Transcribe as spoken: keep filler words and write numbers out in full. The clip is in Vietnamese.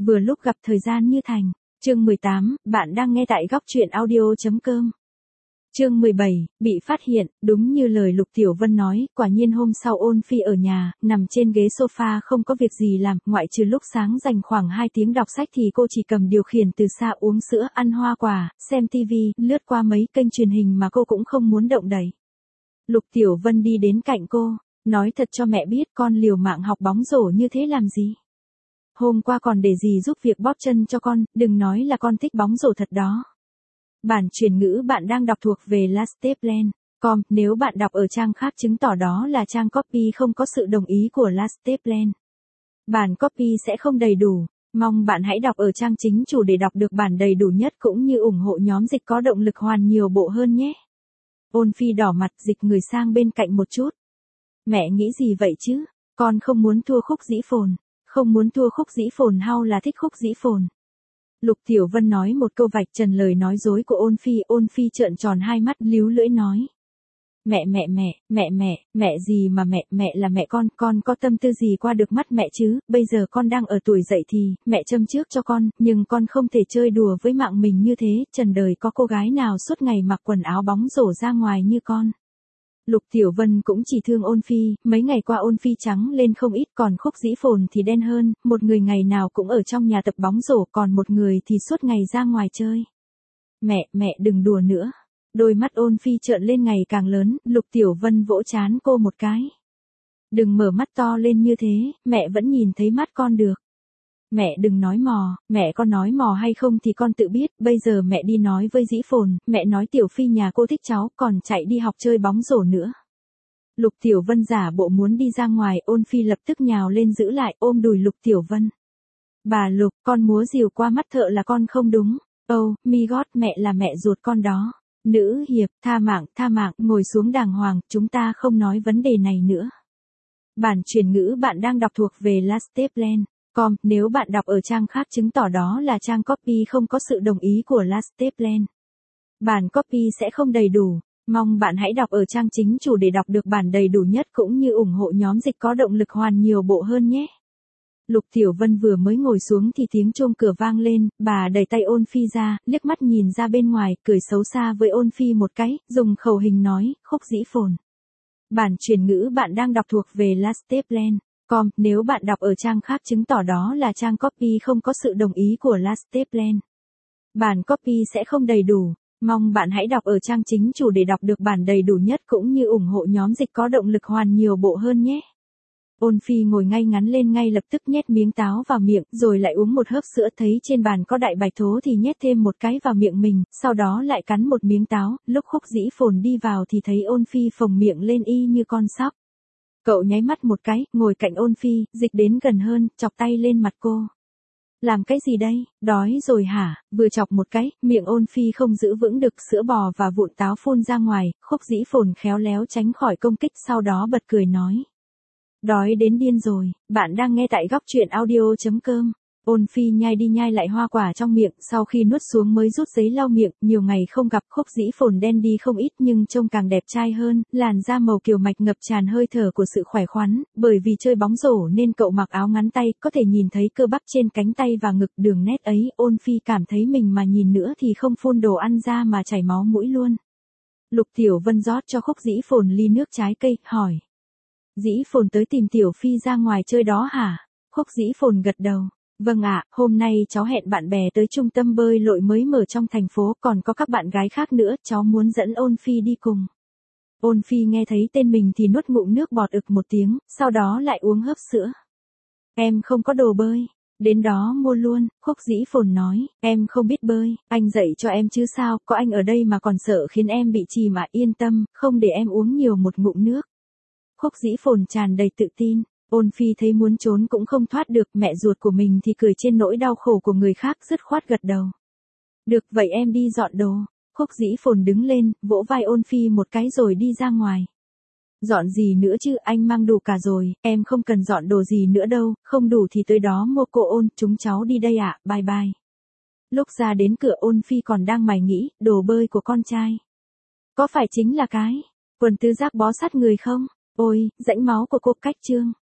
Vừa lúc gặp thời gian như thành. Chương mười tám, bạn đang nghe tại góc truyện audio.com. Chương mười bảy, bị phát hiện, đúng như lời Lục Tiểu Vân nói, quả nhiên hôm sau Ôn Phi ở nhà, nằm trên ghế sofa không có việc gì làm, ngoại trừ lúc sáng dành khoảng hai tiếng đọc sách thì cô chỉ cầm điều khiển từ xa uống sữa, ăn hoa quả, xem tivi, lướt qua mấy kênh truyền hình mà cô cũng không muốn động đậy. Lục Tiểu Vân đi đến cạnh cô, nói thật cho mẹ biết con liều mạng học bóng rổ như thế làm gì. Hôm qua còn để dì giúp việc bóp chân cho con, đừng nói là con thích bóng rổ thật đó. Bản chuyển ngữ bạn đang đọc thuộc về lasteplan chấm com, nếu bạn đọc ở trang khác chứng tỏ đó là trang copy không có sự đồng ý của lasteplan. Bản copy sẽ không đầy đủ, mong bạn hãy đọc ở trang chính chủ để đọc được bản đầy đủ nhất cũng như ủng hộ nhóm dịch có động lực hoàn nhiều bộ hơn nhé. Ôn Phi đỏ mặt dịch người sang bên cạnh một chút. Mẹ nghĩ gì vậy chứ, con không muốn thua Khúc Dĩ Phồn. Không muốn thua Khúc Dĩ Phồn hay là thích Khúc Dĩ Phồn? Lục Tiểu Vân nói một câu vạch trần lời nói dối của Ôn Phi. Ôn Phi trợn tròn hai mắt líu lưỡi nói. Mẹ mẹ mẹ, mẹ mẹ, mẹ gì mà mẹ, mẹ là mẹ con, con có tâm tư gì qua được mắt mẹ chứ, bây giờ con đang ở tuổi dậy thì, mẹ châm trước cho con, nhưng con không thể chơi đùa với mạng mình như thế, trần đời có cô gái nào suốt ngày mặc quần áo bóng rổ ra ngoài như con. Lục Tiểu Vân cũng chỉ thương Ôn Phi, mấy ngày qua Ôn Phi trắng lên không ít còn Khúc Dĩ Phồn thì đen hơn, một người ngày nào cũng ở trong nhà tập bóng rổ còn một người thì suốt ngày ra ngoài chơi. Mẹ, mẹ đừng đùa nữa. Đôi mắt Ôn Phi trợn lên ngày càng lớn, Lục Tiểu Vân vỗ trán cô một cái. Đừng mở mắt to lên như thế, mẹ vẫn nhìn thấy mắt con được. Mẹ đừng nói mò, mẹ con nói mò hay không thì con tự biết, bây giờ mẹ đi nói với Dĩ Phồn, mẹ nói Tiểu Phi nhà cô thích cháu, còn chạy đi học chơi bóng rổ nữa. Lục Tiểu Vân giả bộ muốn đi ra ngoài, Ôn Phi lập tức nhào lên giữ lại, ôm đùi Lục Tiểu Vân. Bà Lục, con múa rìu qua mắt thợ là con không đúng. Oh, mi gót, mẹ là mẹ ruột con đó. Nữ hiệp, tha mạng, tha mạng, ngồi xuống đàng hoàng, chúng ta không nói vấn đề này nữa. Bản chuyển ngữ bạn đang đọc thuộc về lasteplan chấm com, nếu bạn đọc ở trang khác chứng tỏ đó là trang copy không có sự đồng ý của lasteplan. Bản copy sẽ không đầy đủ, mong bạn hãy đọc ở trang chính chủ để đọc được bản đầy đủ nhất cũng như ủng hộ nhóm dịch có động lực hoàn nhiều bộ hơn nhé. Lục Tiểu Vân vừa mới ngồi xuống thì tiếng chuông cửa vang lên, bà đẩy tay Ôn Phi ra, liếc mắt nhìn ra bên ngoài, cười xấu xa với Ôn Phi một cái, dùng khẩu hình nói, Khúc Dĩ Phồn. Bản chuyển ngữ bạn đang đọc thuộc về lasteplan chấm com, nếu bạn đọc ở trang khác chứng tỏ đó là trang copy không có sự đồng ý của lasteplan. Bản copy sẽ không đầy đủ, mong bạn hãy đọc ở trang chính chủ để đọc được bản đầy đủ nhất cũng như ủng hộ nhóm dịch có động lực hoàn nhiều bộ hơn nhé. Ôn Phi ngồi ngay ngắn lên ngay lập tức nhét miếng táo vào miệng, rồi lại uống một hớp sữa, thấy trên bàn có đại bạch thố thì nhét thêm một cái vào miệng mình, sau đó lại cắn một miếng táo, lúc Khúc Dĩ Phồn đi vào thì thấy Ôn Phi phồng miệng lên y như con sóc. Cậu nháy mắt một cái, ngồi cạnh Ôn Phi, dịch đến gần hơn, chọc tay lên mặt cô. Làm cái gì đây, đói rồi hả? Vừa chọc một cái, miệng Ôn Phi không giữ vững được, sữa bò và vụn táo phun ra ngoài, Khúc Dĩ Phồn khéo léo tránh khỏi công kích, sau đó bật cười nói. Đói đến điên rồi, bạn đang nghe tại góc truyện audio.com. Ôn Phi nhai đi nhai lại hoa quả trong miệng, sau khi nuốt xuống mới rút giấy lau miệng, nhiều ngày không gặp Khúc Dĩ Phồn đen đi không ít nhưng trông càng đẹp trai hơn, làn da màu kiều mạch ngập tràn hơi thở của sự khỏe khoắn, bởi vì chơi bóng rổ nên cậu mặc áo ngắn tay, có thể nhìn thấy cơ bắp trên cánh tay và ngực, đường nét ấy, Ôn Phi cảm thấy mình mà nhìn nữa thì không phun đồ ăn ra mà chảy máu mũi luôn. Lục Tiểu Vân rót cho Khúc Dĩ Phồn ly nước trái cây, hỏi. Dĩ Phồn tới tìm Tiểu Phi ra ngoài chơi đó hả? Khúc Dĩ Phồn gật đầu. Vâng ạ, hôm nay cháu hẹn bạn bè tới trung tâm bơi lội mới mở trong thành phố, còn có các bạn gái khác nữa, cháu muốn dẫn Ôn Phi đi cùng. Ôn Phi nghe thấy tên mình thì nuốt ngụm nước bọt ực một tiếng, sau đó lại uống hớp sữa. Em không có đồ bơi. Đến đó mua luôn, Khúc Dĩ Phồn nói, em không biết bơi, anh dạy cho em chứ sao, có anh ở đây mà còn sợ khiến em bị chìm à, yên tâm, không để em uống nhiều một ngụm nước. Khúc Dĩ Phồn tràn đầy tự tin, Ôn Phi thấy muốn trốn cũng không thoát được, mẹ ruột của mình thì cười trên nỗi đau khổ của người khác, dứt khoát gật đầu. Được vậy em đi dọn đồ. Khúc Dĩ Phồn đứng lên, vỗ vai Ôn Phi một cái rồi đi ra ngoài. Dọn gì nữa chứ, anh mang đủ cả rồi, em không cần dọn đồ gì nữa đâu, không đủ thì tới đó mua. Cô Ôn, chúng cháu đi đây ạ, bye bye. Lúc ra đến cửa Ôn Phi còn đang mải nghĩ, đồ bơi của con trai. Có phải chính là cái quần tứ giác bó sát người không? Ôi, rãnh máu của cô cách trương.